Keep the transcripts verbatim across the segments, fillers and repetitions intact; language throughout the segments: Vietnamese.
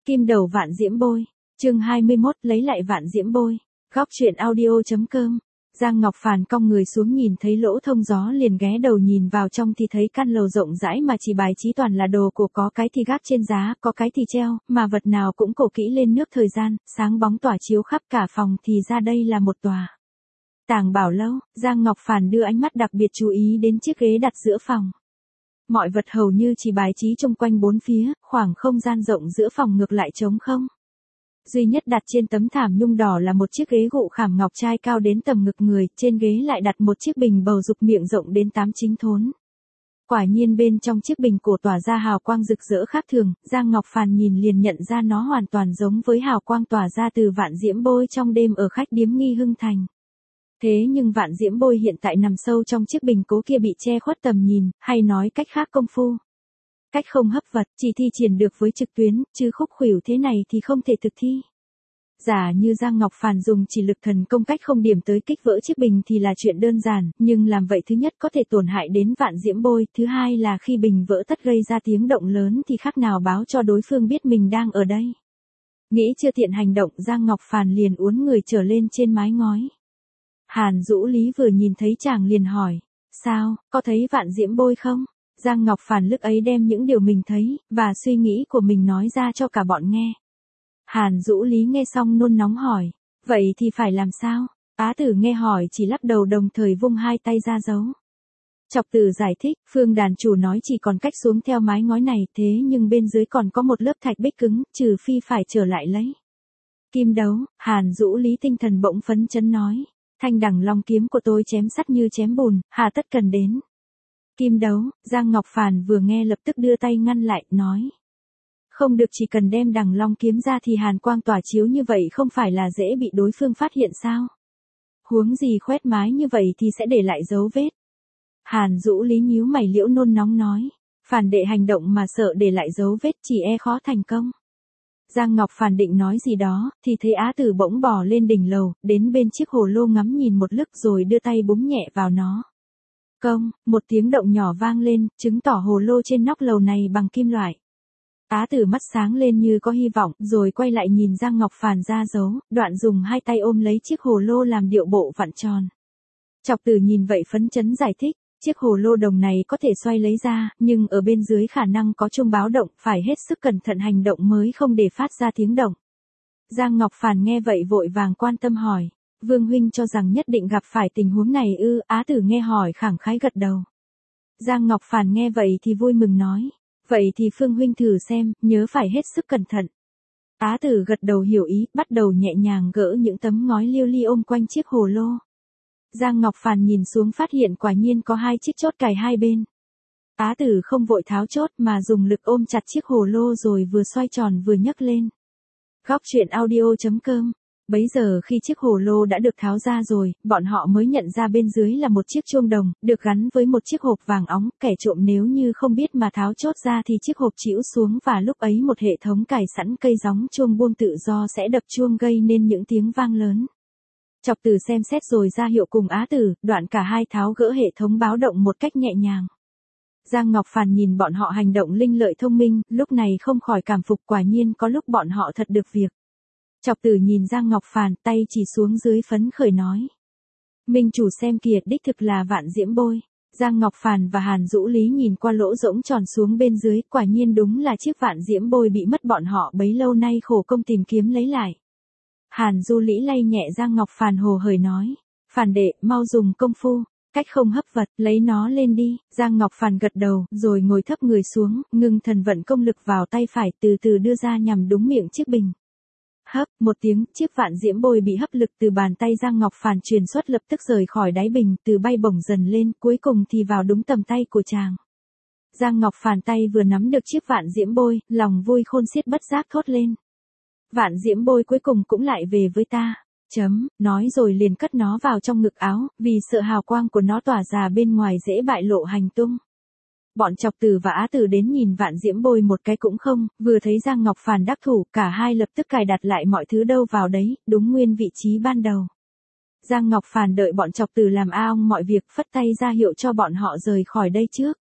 Kim đầu vạn diễm bôi. Chương hai mươi mốt, lấy lại vạn diễm bôi. Góc truyện audio.com. Giang Ngọc Phàn cong người xuống nhìn thấy lỗ thông gió liền ghé đầu nhìn vào trong thì thấy căn lầu rộng rãi mà chỉ bài trí toàn là đồ cổ, có cái thì gác trên giá, có cái thì treo, mà vật nào cũng cổ kỹ lên nước thời gian, sáng bóng tỏa chiếu khắp cả phòng thì ra đây là một tòa Tàng Bảo Lâu. Giang Ngọc Phàn đưa ánh mắt đặc biệt chú ý đến chiếc ghế đặt giữa phòng. Mọi vật hầu như chỉ bài trí chung quanh bốn phía, khoảng không gian rộng giữa phòng ngược lại trống không. Duy nhất đặt trên tấm thảm nhung đỏ là một chiếc ghế gụ khảm ngọc trai cao đến tầm ngực người, trên ghế lại đặt một chiếc bình bầu dục miệng rộng đến tám chính thốn. Quả nhiên bên trong chiếc bình cổ tỏa ra hào quang rực rỡ khác thường, Giang Ngọc Phàn nhìn liền nhận ra nó hoàn toàn giống với hào quang tỏa ra từ vạn diễm bôi trong đêm ở khách điếm Nghi Hưng Thành. Thế nhưng vạn diễm bôi hiện tại nằm sâu trong chiếc bình cố kia bị che khuất tầm nhìn, hay nói cách khác công phu cách không hấp vật, chỉ thi triển được với trực tuyến, chứ khúc khuỷu thế này thì không thể thực thi. Giả như Giang Ngọc Phàn dùng chỉ lực thần công cách không điểm tới kích vỡ chiếc bình thì là chuyện đơn giản, nhưng làm vậy thứ nhất có thể tổn hại đến vạn diễm bôi, thứ hai là khi bình vỡ tất gây ra tiếng động lớn thì khác nào báo cho đối phương biết mình đang ở đây. Nghĩ chưa tiện hành động, Giang Ngọc Phàn liền uốn người trở lên trên mái ngói. Hàn Dũ Lý vừa nhìn thấy chàng liền hỏi, sao, có thấy vạn diễm bôi không? Giang Ngọc Phàn lúc ấy đem những điều mình thấy, và suy nghĩ của mình nói ra cho cả bọn nghe. Hàn Dũ Lý nghe xong nôn nóng hỏi, vậy thì phải làm sao? Á Tử nghe hỏi chỉ lắc đầu đồng thời vung hai tay ra dấu. Chọc Tử giải thích, Phương đàn chủ nói chỉ còn cách xuống theo mái ngói này, thế nhưng bên dưới còn có một lớp thạch bích cứng, trừ phi phải trở lại lấy kim đấu. Hàn Dũ Lý tinh thần bỗng phấn chấn nói, thanh đằng long kiếm của tôi chém sắt như chém bùn, hà tất cần đến kim đấu. Giang Ngọc Phàn vừa nghe lập tức đưa tay ngăn lại, nói, không được, chỉ cần đem đằng long kiếm ra thì hàn quang tỏa chiếu như vậy không phải là dễ bị đối phương phát hiện sao? Huống gì khoét mái như vậy thì sẽ để lại dấu vết. Hàn Dũ Lý nhíu mày liễu nôn nóng nói, Phàn đệ hành động mà sợ để lại dấu vết chỉ e khó thành công. Giang Ngọc Phàn định nói gì đó, thì thấy Á Tử bỗng bò lên đỉnh lầu, đến bên chiếc hồ lô ngắm nhìn một lức rồi đưa tay búng nhẹ vào nó. Công, một tiếng động nhỏ vang lên, chứng tỏ hồ lô trên nóc lầu này bằng kim loại. Á Tử mắt sáng lên như có hy vọng, rồi quay lại nhìn Giang Ngọc Phàn ra dấu, đoạn dùng hai tay ôm lấy chiếc hồ lô làm điệu bộ vặn tròn. Chọc Tử nhìn vậy phấn chấn giải thích, chiếc hồ lô đồng này có thể xoay lấy ra, nhưng ở bên dưới khả năng có chuông báo động, phải hết sức cẩn thận hành động mới không để phát ra tiếng động. Giang Ngọc Phàn nghe vậy vội vàng quan tâm hỏi, Vương huynh cho rằng nhất định gặp phải tình huống này ư? Á Tử nghe hỏi khẳng khái gật đầu. Giang Ngọc Phàn nghe vậy thì vui mừng nói, vậy thì Phương huynh thử xem, nhớ phải hết sức cẩn thận. Á Tử gật đầu hiểu ý, bắt đầu nhẹ nhàng gỡ những tấm ngói liêu li ôm quanh chiếc hồ lô. Giang Ngọc Phàn nhìn xuống phát hiện quả nhiên có hai chiếc chốt cài hai bên. Á Tử không vội tháo chốt mà dùng lực ôm chặt chiếc hồ lô rồi vừa xoay tròn vừa nhấc lên. Góc truyện audio.com. Bấy giờ khi chiếc hồ lô đã được tháo ra rồi, bọn họ mới nhận ra bên dưới là một chiếc chuông đồng, được gắn với một chiếc hộp vàng óng, kẻ trộm nếu như không biết mà tháo chốt ra thì chiếc hộp chĩu xuống và lúc ấy một hệ thống cài sẵn cây gióng chuông buông tự do sẽ đập chuông gây nên những tiếng vang lớn. Chọc Tử xem xét rồi ra hiệu cùng Á Tử, đoạn cả hai tháo gỡ hệ thống báo động một cách nhẹ nhàng. Giang Ngọc Phàn nhìn bọn họ hành động linh lợi thông minh, lúc này không khỏi cảm phục, quả nhiên có lúc bọn họ thật được việc. Chọc Tử nhìn Giang Ngọc Phàn, tay chỉ xuống dưới phấn khởi nói, minh chủ xem kìa, đích thực là vạn diễm bôi. Giang Ngọc Phàn và Hàn Dũ Lý nhìn qua lỗ rỗng tròn xuống bên dưới, quả nhiên đúng là chiếc vạn diễm bôi bị mất bọn họ bấy lâu nay khổ công tìm kiếm lấy lại. Hàn Dũ Lý lay nhẹ Giang Ngọc Phàn hồ hởi nói, Phàn đệ, mau dùng công phu cách không hấp vật, lấy nó lên đi. Giang Ngọc Phàn gật đầu, rồi ngồi thấp người xuống, ngưng thần vận công lực vào tay phải, từ từ đưa ra nhằm đúng miệng chiếc bình. Hấp, một tiếng, chiếc vạn diễm bôi bị hấp lực từ bàn tay Giang Ngọc Phàn truyền xuất lập tức rời khỏi đáy bình, từ bay bổng dần lên, cuối cùng thì vào đúng tầm tay của chàng. Giang Ngọc Phàn tay vừa nắm được chiếc vạn diễm bôi, lòng vui khôn xiết bất giác thốt lên. Vạn diễm bôi cuối cùng cũng lại về với ta. Chấm, nói rồi liền cất nó vào trong ngực áo, vì sợ hào quang của nó tỏa ra bên ngoài dễ bại lộ hành tung. Bọn Chọc Tử và Á Tử đến nhìn vạn diễm bôi một cái cũng không, vừa thấy Giang Ngọc Phàn đắc thủ, cả hai lập tức cài đặt lại mọi thứ đâu vào đấy, đúng nguyên vị trí ban đầu. Giang Ngọc Phàn đợi bọn Chọc Tử làm a ong mọi việc, phất tay ra hiệu cho bọn họ rời khỏi đây trước.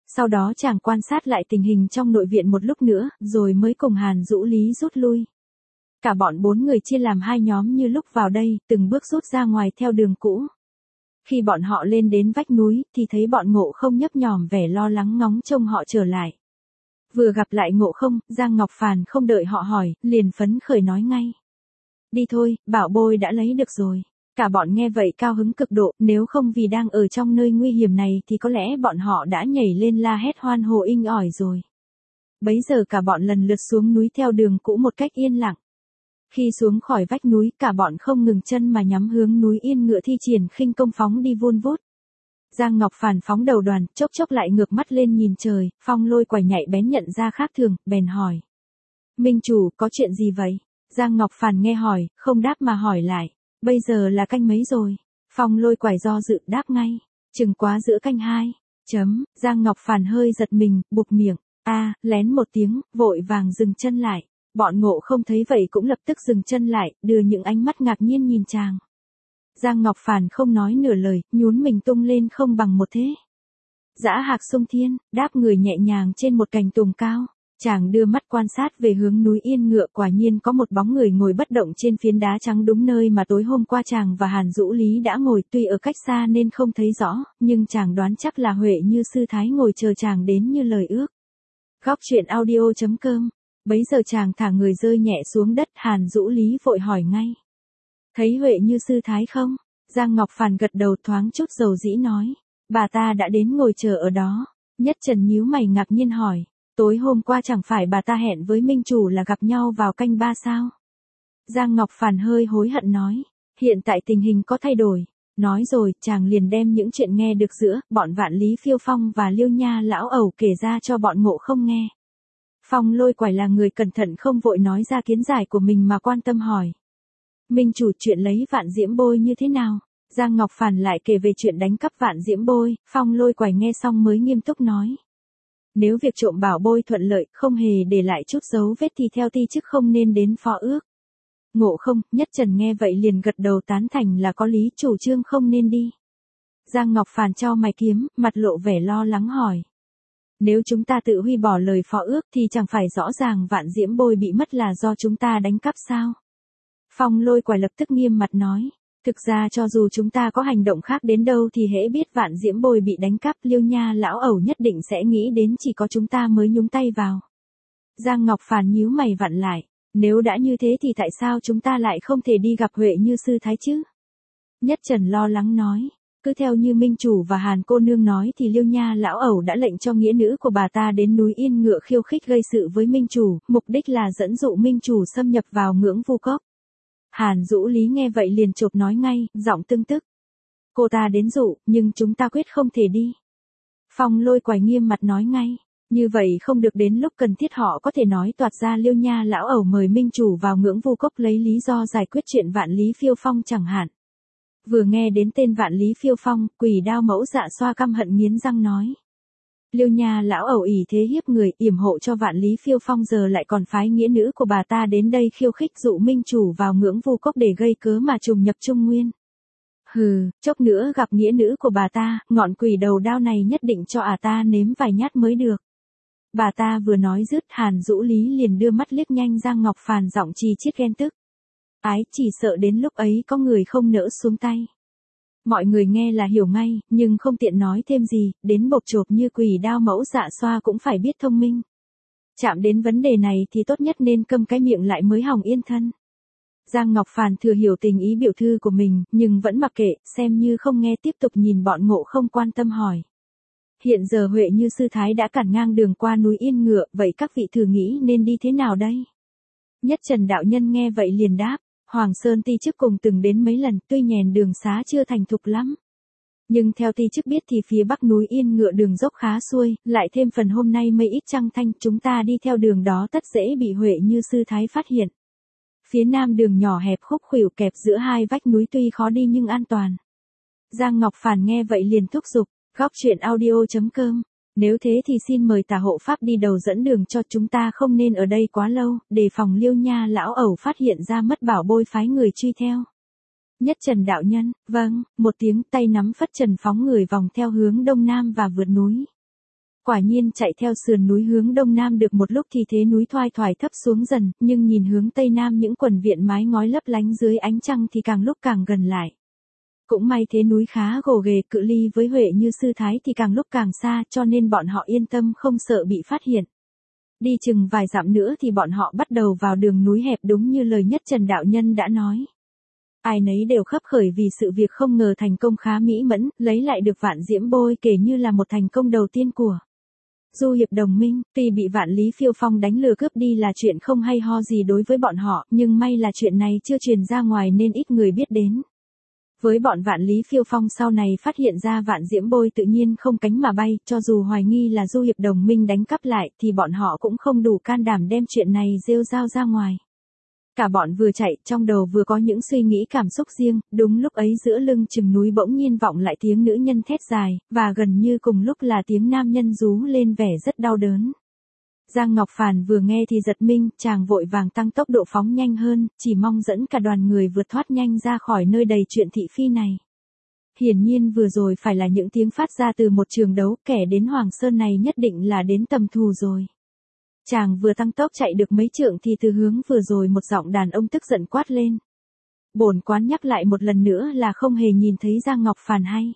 Sau đó chàng quan sát lại tình hình trong nội viện một lúc nữa, rồi mới cùng Hàn Dũ Lý rút lui. Cả bọn bốn người chia làm hai nhóm như lúc vào đây, từng bước rút ra ngoài theo đường cũ. Khi bọn họ lên đến vách núi, thì thấy bọn Ngộ Không nhấp nhòm vẻ lo lắng ngóng trông họ trở lại. Vừa gặp lại Ngộ Không, Giang Ngọc Phàn không đợi họ hỏi, liền phấn khởi nói ngay. Đi thôi, bảo bối đã lấy được rồi. Cả bọn nghe vậy cao hứng cực độ, nếu không vì đang ở trong nơi nguy hiểm này thì có lẽ bọn họ đã nhảy lên la hét hoan hô inh ỏi rồi. Bấy giờ cả bọn lần lượt xuống núi theo đường cũ một cách yên lặng. Khi xuống khỏi vách núi, cả bọn không ngừng chân mà nhắm hướng núi Yên Ngựa thi triển khinh công phóng đi vun vút. Giang Ngọc Phàn phóng đầu đoàn, chốc chốc lại ngược mắt lên nhìn trời, Phong Lôi Quải nhạy bén nhận ra khác thường, bèn hỏi. Minh chủ, có chuyện gì vậy? Giang Ngọc Phàn nghe hỏi, không đáp mà hỏi lại. Bây giờ là canh mấy rồi? Phong Lôi Quải do dự đáp ngay. Chừng quá giữa canh hai. Chấm, Giang Ngọc Phàn hơi giật mình, bụp miệng. A, lén một tiếng, vội vàng dừng chân lại. Bọn Ngộ Không thấy vậy cũng lập tức dừng chân lại, đưa những ánh mắt ngạc nhiên nhìn chàng. Giang Ngọc Phàn không nói nửa lời, nhún mình tung lên không bằng một thế. Dã hạc sông thiên, đáp người nhẹ nhàng trên một cành tùng cao. Chàng đưa mắt quan sát về hướng núi Yên Ngựa, quả nhiên có một bóng người ngồi bất động trên phiến đá trắng đúng nơi mà tối hôm qua chàng và Hàn Dũ Lý đã ngồi, tuy ở cách xa nên không thấy rõ, nhưng chàng đoán chắc là Huệ Như Sư Thái ngồi chờ chàng đến như lời ước. Góc truyện audio chấm com. Bấy giờ chàng thả người rơi nhẹ xuống đất, Hàn Dũ Lý vội hỏi ngay. Thấy Huệ Như Sư Thái không? Giang Ngọc Phàn gật đầu thoáng chút dầu dĩ nói. Bà ta đã đến ngồi chờ ở đó. Nhất Trần nhíu mày ngạc nhiên hỏi. Tối hôm qua chẳng phải bà ta hẹn với Minh chủ là gặp nhau vào canh ba sao? Giang Ngọc Phàn hơi hối hận nói. Hiện tại tình hình có thay đổi. Nói rồi, chàng liền đem những chuyện nghe được giữa bọn Vạn Lý Phiêu Phong và Liêu Nha lão ẩu kể ra cho bọn Ngộ Không nghe. Phong Lôi Quải là người cẩn thận không vội nói ra kiến giải của mình mà quan tâm hỏi. Minh chủ, chuyện lấy Vạn Diễm Bôi như thế nào? Giang Ngọc Phàn lại kể về chuyện đánh cắp Vạn Diễm Bôi, Phong Lôi Quải nghe xong mới nghiêm túc nói. Nếu việc trộm bảo bôi thuận lợi, không hề để lại chút dấu vết thì theo ti chức không nên đến phó ước. Ngộ Không, Nhất Trần nghe vậy liền gật đầu tán thành là có lý, chủ trương không nên đi. Giang Ngọc Phàn chau mày kiếm, mặt lộ vẻ lo lắng hỏi. Nếu chúng ta tự huy bỏ lời phó ước thì chẳng phải rõ ràng Vạn Diễm Bôi bị mất là do chúng ta đánh cắp sao? Phong Lôi Quải lập tức nghiêm mặt nói. Thực ra cho dù chúng ta có hành động khác đến đâu thì hễ biết Vạn Diễm Bôi bị đánh cắp, Liêu Nha lão ẩu nhất định sẽ nghĩ đến chỉ có chúng ta mới nhúng tay vào. Giang Ngọc Phàn nhíu mày vặn lại. Nếu đã như thế thì tại sao chúng ta lại không thể đi gặp Huệ Như Sư Thái chứ? Nhất Trần lo lắng nói. Cứ theo như Minh chủ và Hàn cô nương nói thì Liêu Nha lão ẩu đã lệnh cho nghĩa nữ của bà ta đến núi Yên Ngựa khiêu khích gây sự với Minh chủ, mục đích là dẫn dụ Minh chủ xâm nhập vào Ngưỡng Vu Cốc. Hàn Dũ Lý nghe vậy liền chộp nói ngay, giọng tưng tức. Cô ta đến dụ, nhưng chúng ta quyết không thể đi. Phong Lôi Quải nghiêm mặt nói ngay. Như vậy không được, đến lúc cần thiết họ có thể nói toạc ra Liêu Nha lão ẩu mời Minh chủ vào Ngưỡng Vu Cốc lấy lý do giải quyết chuyện Vạn Lý Phiêu Phong chẳng hạn. Vừa nghe đến tên Vạn Lý Phiêu Phong, Quỷ Đao Mẫu Dạ Xoa căm hận nghiến răng nói. Liêu Nha lão ẩu ỷ thế hiếp người, yểm hộ cho Vạn Lý Phiêu Phong, giờ lại còn phái nghĩa nữ của bà ta đến đây khiêu khích dụ Minh chủ vào Ngưỡng Vu Cốc để gây cớ mà trùng nhập Trung Nguyên. Hừ, chốc nữa gặp nghĩa nữ của bà ta, ngọn quỷ đầu đao này nhất định cho ả ta nếm vài nhát mới được. Bà ta vừa nói dứt, Hàn Dũ Lý liền đưa mắt liếc nhanh Giang Ngọc Phàn, giọng chi chiết ghen tức. Ái, chỉ sợ đến lúc ấy có người không nỡ xuống tay. Mọi người nghe là hiểu ngay, nhưng không tiện nói thêm gì, đến bộc chộp như Quỷ Đao Mẫu Dạ Xoa cũng phải biết thông minh. Chạm đến vấn đề này thì tốt nhất nên câm cái miệng lại mới hòng yên thân. Giang Ngọc Phàn thừa hiểu tình ý biểu thư của mình, nhưng vẫn mặc kệ, xem như không nghe, tiếp tục nhìn bọn Ngộ Không quan tâm hỏi. Hiện giờ Huệ Như Sư Thái đã cản ngang đường qua núi Yên Ngựa, vậy các vị thử nghĩ nên đi thế nào đây? Nhất Trần đạo nhân nghe vậy liền đáp. Hoàng Sơn ti chức cùng từng đến mấy lần, tuy nhèn đường xá chưa thành thục lắm. Nhưng theo ti chức biết thì phía bắc núi Yên Ngựa đường dốc khá xuôi, lại thêm phần hôm nay mây ít trăng thanh, chúng ta đi theo đường đó tất dễ bị Huệ Như Sư Thái phát hiện. Phía nam đường nhỏ hẹp khúc khuỷu kẹp giữa hai vách núi tuy khó đi nhưng an toàn. Giang Ngọc Phàn nghe vậy liền thúc giục, góc truyện audio chấm com. Nếu thế thì xin mời tả hộ pháp đi đầu dẫn đường cho chúng ta, không nên ở đây quá lâu, để phòng Liêu Nha lão ẩu phát hiện ra mất bảo bôi phái người truy theo. Nhất Trần đạo nhân, vâng, một tiếng, tay nắm phất trần phóng người vòng theo hướng đông nam và vượt núi. Quả nhiên chạy theo sườn núi hướng đông nam được một lúc thì thế núi thoai thoải thấp xuống dần, nhưng nhìn hướng tây nam những quần viện mái ngói lấp lánh dưới ánh trăng thì càng lúc càng gần lại. Cũng may thế núi khá gồ ghề, cự ly với Huệ Như sư thái thì càng lúc càng xa, cho nên bọn họ yên tâm không sợ bị phát hiện. Đi chừng vài dặm nữa thì bọn họ bắt đầu vào đường núi hẹp đúng như lời Nhất Trần đạo nhân đã nói. Ai nấy đều khấp khởi vì sự việc không ngờ thành công khá mỹ mẫn, lấy lại được Vạn Diễm Bôi kể như là một thành công đầu tiên của Du Hiệp Đồng Minh. Tuy bị Vạn Lý Phiêu Phong đánh lừa cướp đi là chuyện không hay ho gì đối với bọn họ, nhưng may là chuyện này chưa truyền ra ngoài nên ít người biết đến. Với bọn Vạn Lý Phiêu Phong sau này phát hiện ra Vạn Diễm Bôi tự nhiên không cánh mà bay, cho dù hoài nghi là Du Hiệp Đồng Minh đánh cắp lại thì bọn họ cũng không đủ can đảm đem chuyện này rêu rao ra ngoài. Cả bọn vừa chạy, trong đầu vừa có những suy nghĩ cảm xúc riêng, đúng lúc ấy giữa lưng chừng núi bỗng nhiên vọng lại tiếng nữ nhân thét dài, và gần như cùng lúc là tiếng nam nhân rú lên vẻ rất đau đớn. Giang Ngọc Phàn vừa nghe thì giật mình, chàng vội vàng tăng tốc độ phóng nhanh hơn, chỉ mong dẫn cả đoàn người vượt thoát nhanh ra khỏi nơi đầy chuyện thị phi này. Hiển nhiên vừa rồi phải là những tiếng phát ra từ một trường đấu, kẻ đến Hoàng Sơn này nhất định là đến tầm thù rồi. Chàng vừa tăng tốc chạy được mấy trượng thì từ hướng vừa rồi một giọng đàn ông tức giận quát lên. Bổn quán nhắc lại một lần nữa là không hề nhìn thấy Giang Ngọc Phàn hay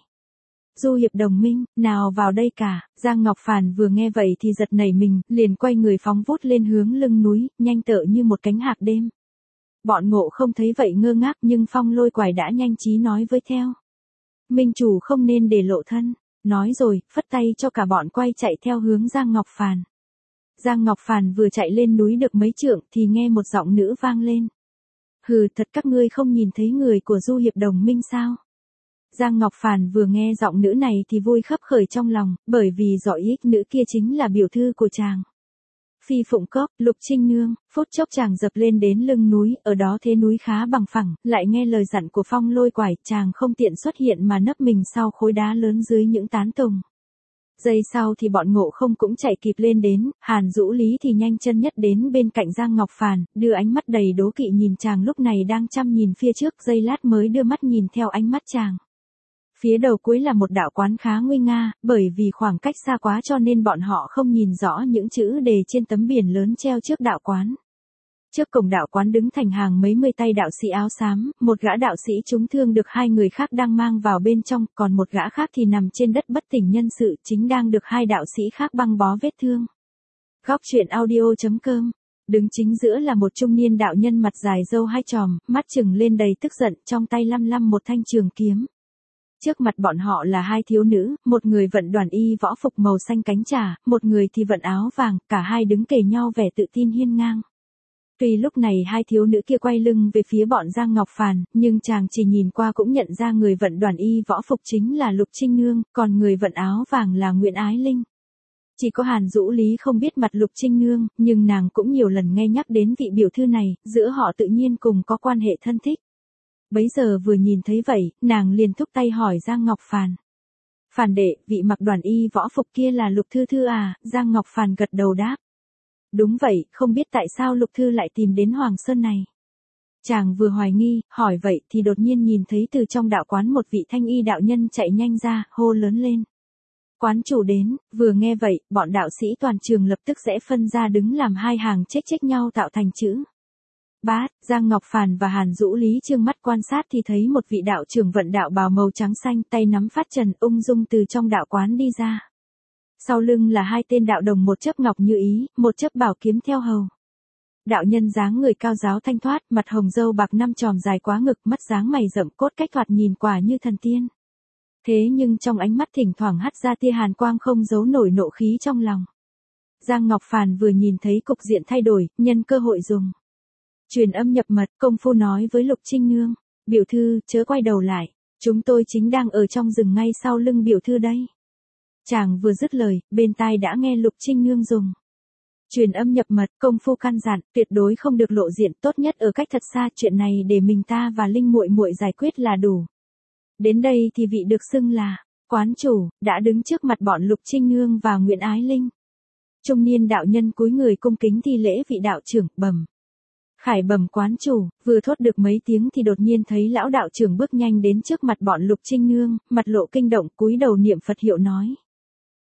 Du Hiệp Đồng Minh, nào vào đây cả. Giang Ngọc Phàn vừa nghe vậy thì giật nảy mình, liền quay người phóng vút lên hướng lưng núi, nhanh tựa như một cánh hạc đêm. Bọn Ngộ không thấy vậy ngơ ngác, nhưng Phong Lôi Quải đã nhanh trí nói với theo. Minh chủ không nên để lộ thân. Nói rồi, phất tay cho cả bọn quay chạy theo hướng Giang Ngọc Phàn. Giang Ngọc Phàn vừa chạy lên núi được mấy trượng thì nghe một giọng nữ vang lên. Hừ, thật các ngươi không nhìn thấy người của Du Hiệp Đồng Minh sao? Giang Ngọc Phàn vừa nghe giọng nữ này thì vui khấp khởi trong lòng, bởi vì giỏi ích nữ kia chính là biểu thư của chàng. Phi Phụng Cốc, Lục Trinh Nương. Phút chốc chàng dập lên đến lưng núi, ở đó thế núi khá bằng phẳng, lại nghe lời dặn của Phong Lôi Quải, chàng không tiện xuất hiện mà nấp mình sau khối đá lớn dưới những tán tùng. Giây sau thì bọn Ngộ không cũng chạy kịp lên đến, Hàn Dũ Lý thì nhanh chân nhất đến bên cạnh Giang Ngọc Phàn, đưa ánh mắt đầy đố kỵ nhìn chàng lúc này đang chăm nhìn phía trước, giây lát mới đưa mắt nhìn theo ánh mắt chàng. Phía đầu cuối là một đạo quán khá nguy nga, bởi vì khoảng cách xa quá cho nên bọn họ không nhìn rõ những chữ đề trên tấm biển lớn treo trước đạo quán. Trước cổng đạo quán đứng thành hàng mấy mươi tay đạo sĩ áo xám, một gã đạo sĩ trúng thương được hai người khác đang mang vào bên trong, còn một gã khác thì nằm trên đất bất tỉnh nhân sự, chính đang được hai đạo sĩ khác băng bó vết thương. Góc truyện audio chấm com. Đứng chính giữa là một trung niên đạo nhân mặt dài râu hai chòm, mắt trừng lên đầy tức giận, trong tay lăm lăm một thanh trường kiếm. Trước mặt bọn họ là hai thiếu nữ, một người vận đoàn y võ phục màu xanh cánh trà, một người thì vận áo vàng, cả hai đứng kề nhau vẻ tự tin hiên ngang. Tuy lúc này hai thiếu nữ kia quay lưng về phía bọn Giang Ngọc Phàn, nhưng chàng chỉ nhìn qua cũng nhận ra người vận đoàn y võ phục chính là Lục Trinh Nương, còn người vận áo vàng là Nguyễn Ái Linh. Chỉ có Hàn Dũ Lý không biết mặt Lục Trinh Nương, nhưng nàng cũng nhiều lần nghe nhắc đến vị biểu thư này, giữa họ tự nhiên cùng có quan hệ thân thích. Bấy giờ vừa nhìn thấy vậy, nàng liền thúc tay hỏi Giang Ngọc Phàn. Phàn đệ, vị mặc đoàn y võ phục kia là Lục Thư Thư à? Giang Ngọc Phàn gật đầu đáp. Đúng vậy, không biết tại sao Lục Thư lại tìm đến Hoàng Sơn này. Chàng vừa hoài nghi, hỏi vậy thì đột nhiên nhìn thấy từ trong đạo quán một vị thanh y đạo nhân chạy nhanh ra, hô lớn lên. Quán chủ đến. Vừa nghe vậy, bọn đạo sĩ toàn trường lập tức rẽ phân ra đứng làm hai hàng chếch chếch nhau tạo thành chữ Bát. Giang Ngọc Phàn và Hàn Dũ Lý trương mắt quan sát thì thấy một vị đạo trưởng vận đạo bào màu trắng xanh, tay nắm phát trần, ung dung từ trong đạo quán đi ra. Sau lưng là hai tên đạo đồng, một chấp ngọc như ý, một chấp bảo kiếm theo hầu. Đạo nhân dáng người cao giáo thanh thoát, mặt hồng râu bạc năm chòm dài quá ngực, mắt dáng mày rậm, cốt cách thoạt nhìn quả như thần tiên. Thế nhưng trong ánh mắt thỉnh thoảng hắt ra tia hàn quang không giấu nổi nộ khí trong lòng. Giang Ngọc Phàn vừa nhìn thấy cục diện thay đổi, nhân cơ hội dùng truyền âm nhập mật, công phu nói với Lục Trinh Nương. Biểu thư, chớ quay đầu lại. Chúng tôi chính đang ở trong rừng ngay sau lưng biểu thư đây. Chàng vừa dứt lời, bên tai đã nghe Lục Trinh Nương dùng truyền âm nhập mật, công phu căn dặn, tuyệt đối không được lộ diện, tốt nhất ở cách thật xa, chuyện này để mình ta và Linh muội muội giải quyết là đủ. Đến đây thì vị được xưng là quán chủ đã đứng trước mặt bọn Lục Trinh Nương và Nguyễn Ái Linh. Trung niên đạo nhân cúi người cung kính thi lễ vị đạo trưởng, bẩm. Khải bẩm quán chủ. Vừa thốt được mấy tiếng thì đột nhiên thấy lão đạo trưởng bước nhanh đến trước mặt bọn Lục Trinh Nương, mặt lộ kinh động, cúi đầu niệm Phật hiệu nói.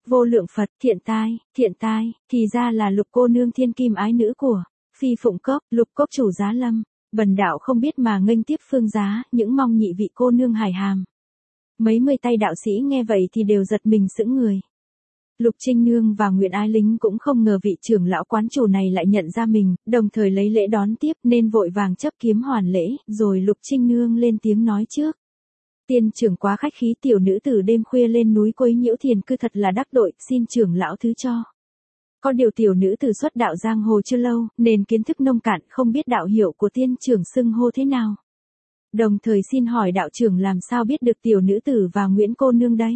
vô lượng Phật, thiện tai, thiện tai, thì ra là Lục cô nương thiên kim ái nữ của Phi Phụng Cốc, Lục Cốc chủ giá lâm. Bần đạo không biết mà nghênh tiếp phương giá, những mong nhị vị cô nương hài hàm. Mấy mươi tay đạo sĩ nghe vậy thì đều giật mình sững người. Lục Trinh Nương và Nguyễn Ái Lính cũng không ngờ vị trưởng lão quán chủ này lại nhận ra mình, đồng thời lấy lễ đón tiếp nên vội vàng chấp kiếm hoàn lễ, rồi Lục Trinh Nương lên tiếng nói trước. Tiên trưởng quá khách khí, tiểu nữ tử đêm khuya lên núi quấy nhiễu thiền cư thật là đắc tội, xin trưởng lão thứ cho. Có điều tiểu nữ tử xuất đạo giang hồ chưa lâu, nên kiến thức nông cạn, không biết đạo hiệu của tiên trưởng xưng hô thế nào. Đồng thời xin hỏi đạo trưởng làm sao biết được tiểu nữ tử và Nguyễn cô nương đây?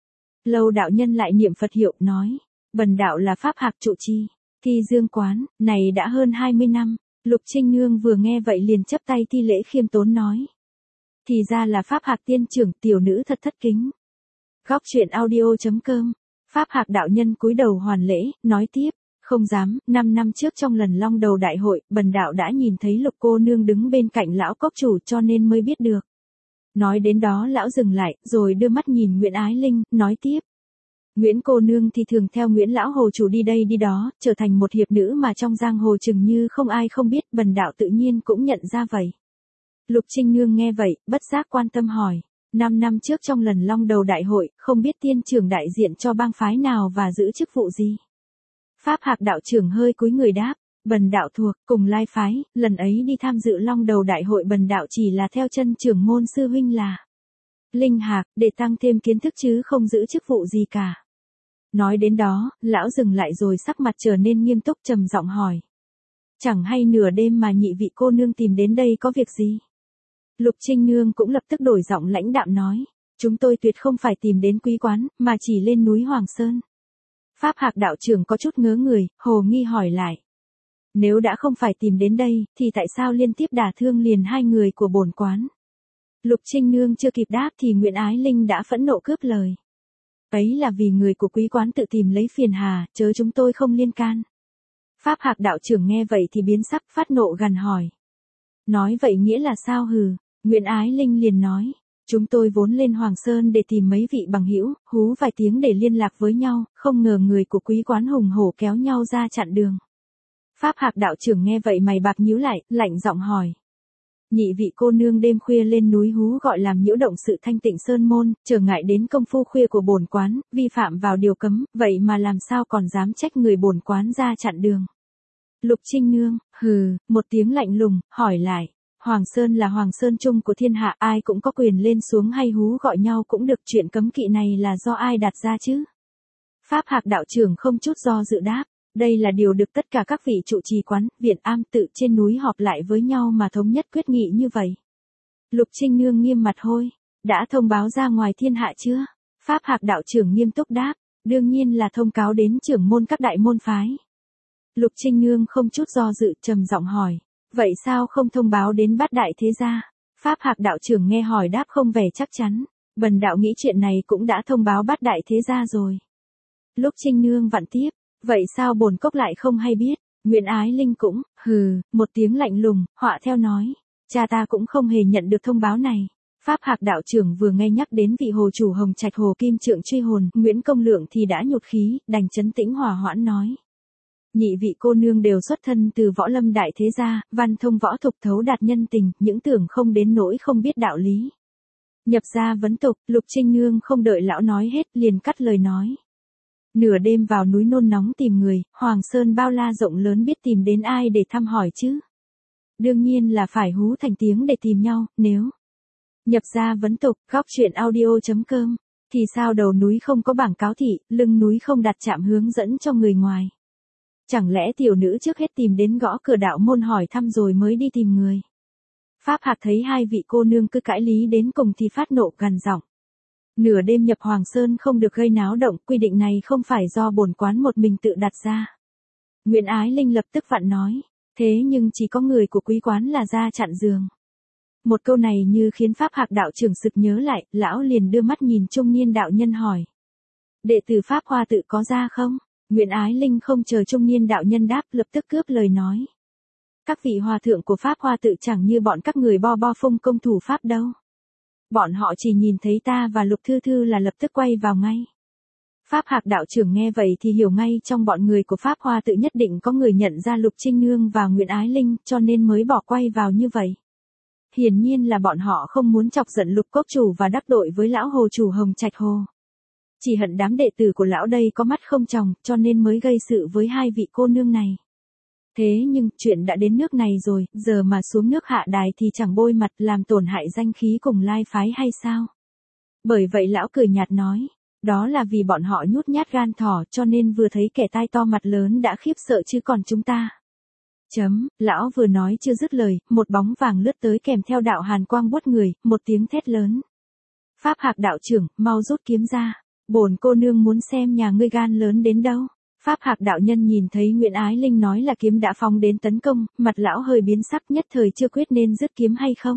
Lâu đạo nhân lại niệm Phật hiệu, nói, bần đạo là Pháp Hạc trụ trì, Thi Dương quán, này đã hơn hai mươi năm. Lục Trinh Nương vừa nghe vậy liền chắp tay thi lễ khiêm tốn nói. Thì ra là Pháp Hạc tiên trưởng, tiểu nữ thật thất kính. Góc truyện audio chấm com. Pháp Hạc đạo nhân cúi đầu hoàn lễ, nói tiếp, không dám, năm năm trước trong lần long đầu đại hội, bần đạo đã nhìn thấy Lục cô nương đứng bên cạnh lão cốc chủ cho nên mới biết được. Nói đến đó lão dừng lại, rồi đưa mắt nhìn Nguyễn Ái Linh, nói tiếp. Nguyễn cô nương thì thường theo Nguyễn lão hồ chủ đi đây đi đó, trở thành một hiệp nữ mà trong giang hồ chừng như không ai không biết, bần đạo tự nhiên cũng nhận ra vậy. Lục Trinh Nương nghe vậy, bất giác quan tâm hỏi. Năm năm trước trong lần long đầu đại hội, không biết tiên trưởng đại diện cho bang phái nào và giữ chức vụ gì? Pháp Hạc đạo trưởng hơi cúi người đáp, bần đạo thuộc, cùng lai phái, lần ấy đi tham dự long đầu đại hội bần đạo chỉ là theo chân trưởng môn sư huynh là Linh Hạc, để tăng thêm kiến thức chứ không giữ chức vụ gì cả. Nói đến đó, lão dừng lại rồi sắc mặt trở nên nghiêm túc trầm giọng hỏi. Chẳng hay nửa đêm mà nhị vị cô nương tìm đến đây có việc gì? Lục Trinh Nương cũng lập tức đổi giọng lãnh đạm nói, chúng tôi tuyệt không phải tìm đến quý quán, mà chỉ lên núi Hoàng Sơn. Pháp Hạc đạo trưởng có chút ngớ người, hồ nghi hỏi lại. Nếu đã không phải tìm đến đây, thì tại sao liên tiếp đả thương liền hai người của bổn quán? Lục Trinh Nương chưa kịp đáp thì Nguyễn Ái Linh đã phẫn nộ cướp lời. Ấy là vì người của quý quán tự tìm lấy phiền hà, chớ chúng tôi không liên can. Pháp Hạc đạo trưởng nghe vậy thì biến sắc, phát nộ gằn hỏi. Nói vậy nghĩa là sao hừ? Nguyễn Ái Linh liền nói, chúng tôi vốn lên Hoàng Sơn để tìm mấy vị bằng hữu, hú vài tiếng để liên lạc với nhau, không ngờ người của quý quán hùng hổ kéo nhau ra chặn đường. Pháp Hạc đạo trưởng nghe vậy mày bạc nhíu lại, lạnh giọng hỏi. Nhị vị cô nương đêm khuya lên núi hú gọi làm nhiễu động sự thanh tịnh sơn môn, trở ngại đến công phu khuya của bổn quán, vi phạm vào điều cấm, vậy mà làm sao còn dám trách người bổn quán ra chặn đường? Lục Trinh Nương, hừ, một tiếng lạnh lùng, hỏi lại. Hoàng Sơn là Hoàng Sơn chung của thiên hạ, ai cũng có quyền lên xuống hay hú gọi nhau cũng được, chuyện cấm kỵ này là do ai đặt ra chứ? Pháp Hạc đạo trưởng không chút do dự đáp, đây là điều được tất cả các vị trụ trì quán, viện am tự trên núi họp lại với nhau mà thống nhất quyết nghị như vậy. Lục Trinh Nương nghiêm mặt hôi, đã thông báo ra ngoài thiên hạ chưa? Pháp Hạc đạo trưởng nghiêm túc đáp, đương nhiên là thông cáo đến trưởng môn các đại môn phái. Lục Trinh Nương không chút do dự trầm giọng hỏi. Vậy sao không thông báo đến bát đại thế gia? Pháp Hạc đạo trưởng nghe hỏi đáp không vẻ chắc chắn. Bần đạo nghĩ chuyện này cũng đã thông báo bát đại thế gia rồi. Lục Trinh Nương vặn tiếp. Vậy sao bổn cốc lại không hay biết? Nguyễn Ái Linh cũng, hừ, một tiếng lạnh lùng, họa theo nói. Cha ta cũng không hề nhận được thông báo này. Pháp Hạc đạo trưởng vừa nghe nhắc đến vị hồ chủ Hồng Trạch Hồ Kim Trượng truy hồn, Nguyễn Công Lượng thì đã nhụt khí, đành trấn tĩnh hòa hoãn nói. Nhị vị cô nương đều xuất thân từ võ lâm đại thế gia, văn thông võ thục thấu đạt nhân tình, những tưởng không đến nỗi không biết đạo lý. Nhập gia vấn tục, Lục Trinh Nương không đợi lão nói hết, liền cắt lời nói. Nửa đêm vào núi nôn nóng tìm người, Hoàng Sơn bao la rộng lớn biết tìm đến ai để thăm hỏi chứ? Đương nhiên là phải hú thành tiếng để tìm nhau, nếu nhập gia vấn tục, góc truyện audio chấm com, thì sao đầu núi không có bảng cáo thị, lưng núi không đặt trạm hướng dẫn cho người ngoài? Chẳng lẽ tiểu nữ trước hết tìm đến gõ cửa đạo môn hỏi thăm rồi mới đi tìm người? Pháp Hạc thấy hai vị cô nương cứ cãi lý đến cùng thì phát nộ gằn giọng. Nửa đêm nhập Hoàng Sơn không được gây náo động, quy định này không phải do bổn quán một mình tự đặt ra. Nguyễn Ái Linh lập tức vặn nói, thế nhưng chỉ có người của quý quán là ra chặn giường. Một câu này như khiến Pháp Hạc đạo trưởng sực nhớ lại, lão liền đưa mắt nhìn trung niên đạo nhân hỏi. Đệ tử Pháp Hoa tự có ra không? Nguyễn Ái Linh không chờ trung niên đạo nhân đáp, lập tức cướp lời nói. Các vị hòa thượng của Pháp Hoa tự chẳng như bọn các người bo bo phung công thủ Pháp đâu. Bọn họ chỉ nhìn thấy ta và Lục Thư Thư là lập tức quay vào ngay. Pháp Hạc đạo trưởng nghe vậy thì hiểu ngay trong bọn người của Pháp Hoa tự nhất định có người nhận ra Lục Trinh Nương và Nguyễn Ái Linh cho nên mới bỏ quay vào như vậy. Hiển nhiên là bọn họ không muốn chọc giận Lục Cốc chủ và đắc tội với lão hồ chủ Hồng Trạch Hồ. Chỉ hận đám đệ tử của lão đây có mắt không tròng cho nên mới gây sự với hai vị cô nương này. Thế nhưng chuyện đã đến nước này rồi, giờ mà xuống nước hạ đài thì chẳng bôi mặt làm tổn hại danh khí cùng lai phái hay sao? Bởi vậy lão cười nhạt nói. Đó là vì bọn họ nhút nhát gan thỏ cho nên vừa thấy kẻ tai to mặt lớn đã khiếp sợ chứ còn chúng ta. Chấm, lão vừa nói chưa dứt lời, một bóng vàng lướt tới kèm theo đạo hàn quang buốt người, một tiếng thét lớn. Pháp Hạc đạo trưởng, mau rút kiếm ra, bổn cô nương muốn xem nhà ngươi gan lớn đến đâu. Pháp Hạc đạo nhân nhìn thấy Nguyễn Ái Linh nói là kiếm đã phóng đến tấn công, mặt lão hơi biến sắc nhất thời chưa quyết nên dứt kiếm hay không.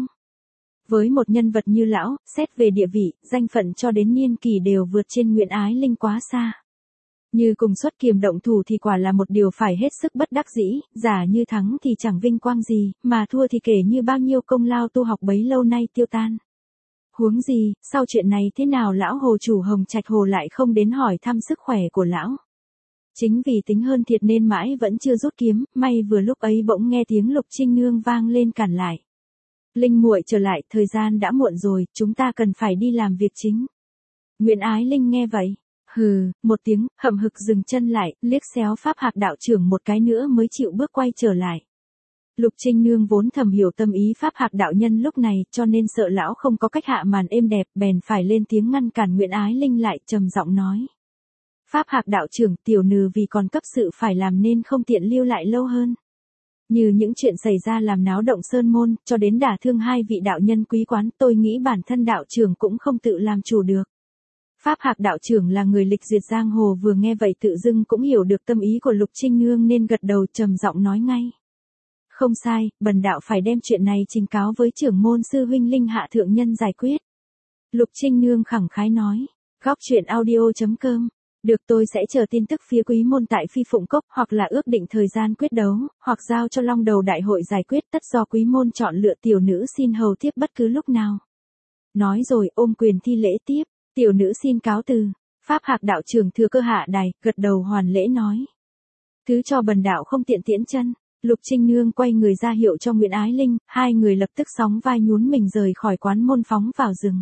Với một nhân vật như lão, xét về địa vị, danh phận cho đến niên kỳ đều vượt trên Nguyễn Ái Linh quá xa. Như cùng xuất kiềm động thủ thì quả là một điều phải hết sức bất đắc dĩ, giả như thắng thì chẳng vinh quang gì, mà thua thì kể như bao nhiêu công lao tu học bấy lâu nay tiêu tan. Huống gì, sau chuyện này thế nào lão hồ chủ Hồng Trạch Hồ lại không đến hỏi thăm sức khỏe của lão. Chính vì tính hơn thiệt nên mãi vẫn chưa rút kiếm, may vừa lúc ấy bỗng nghe tiếng Lục Trinh Nương vang lên cản lại. Linh muội trở lại, thời gian đã muộn rồi, chúng ta cần phải đi làm việc chính. Nguyễn Ái Linh nghe vậy, hừ, một tiếng, hậm hực dừng chân lại, liếc xéo Pháp Hạc đạo trưởng một cái nữa mới chịu bước quay trở lại. Lục Trinh Nương vốn thầm hiểu tâm ý Pháp Hạc đạo nhân lúc này cho nên sợ lão không có cách hạ màn êm đẹp bèn phải lên tiếng ngăn cản Nguyễn Ái Linh lại trầm giọng nói. Pháp Hạc đạo trưởng tiểu nừ vì còn cấp sự phải làm nên không tiện lưu lại lâu hơn. Như những chuyện xảy ra làm náo động sơn môn, cho đến đả thương hai vị đạo nhân quý quán, tôi nghĩ bản thân đạo trưởng cũng không tự làm chủ được. Pháp Hạc đạo trưởng là người lịch duyệt giang hồ vừa nghe vậy tự dưng cũng hiểu được tâm ý của Lục Trinh Nương nên gật đầu trầm giọng nói ngay. Không sai, bần đạo phải đem chuyện này trình cáo với trưởng môn sư huynh Linh Hạ thượng nhân giải quyết. Lục Trinh Nương khẳng khái nói, góc truyện audio chấm com. Được, tôi sẽ chờ tin tức phía quý môn tại Phi Phụng Cốc hoặc là ước định thời gian quyết đấu, hoặc giao cho long đầu đại hội giải quyết, tất do quý môn chọn lựa, tiểu nữ xin hầu tiếp bất cứ lúc nào. Nói rồi ôm quyền thi lễ tiếp, tiểu nữ xin cáo từ. Pháp Hạc đạo trưởng thừa cơ hạ đài, gật đầu hoàn lễ nói. Thứ cho bần đạo không tiện tiễn chân. Lục Trinh Nương quay người ra hiệu cho Nguyễn Ái Linh, hai người lập tức sóng vai nhún mình rời khỏi quán môn phóng vào rừng.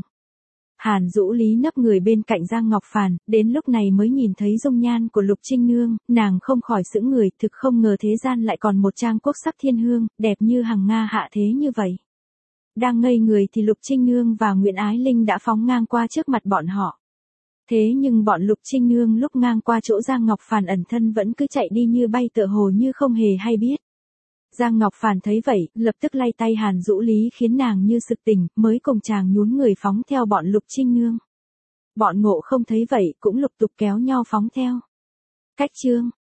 Hàn Dũ Lý nấp người bên cạnh Giang Ngọc Phàn, đến lúc này mới nhìn thấy dung nhan của Lục Trinh Nương, nàng không khỏi sững người, thực không ngờ thế gian lại còn một trang quốc sắc thiên hương, đẹp như hằng Nga hạ thế như vậy. Đang ngây người thì Lục Trinh Nương và Nguyễn Ái Linh đã phóng ngang qua trước mặt bọn họ. Thế nhưng bọn Lục Trinh Nương lúc ngang qua chỗ Giang Ngọc Phàn ẩn thân vẫn cứ chạy đi như bay tựa hồ như không hề hay biết. Giang Ngọc Phàn thấy vậy, lập tức lay tay Hàn Dũ Lý khiến nàng như sực tỉnh, mới cùng chàng nhún người phóng theo bọn Lục Trinh Nương. Bọn Ngộ không thấy vậy, cũng lục tục kéo nhau phóng theo. Cách chương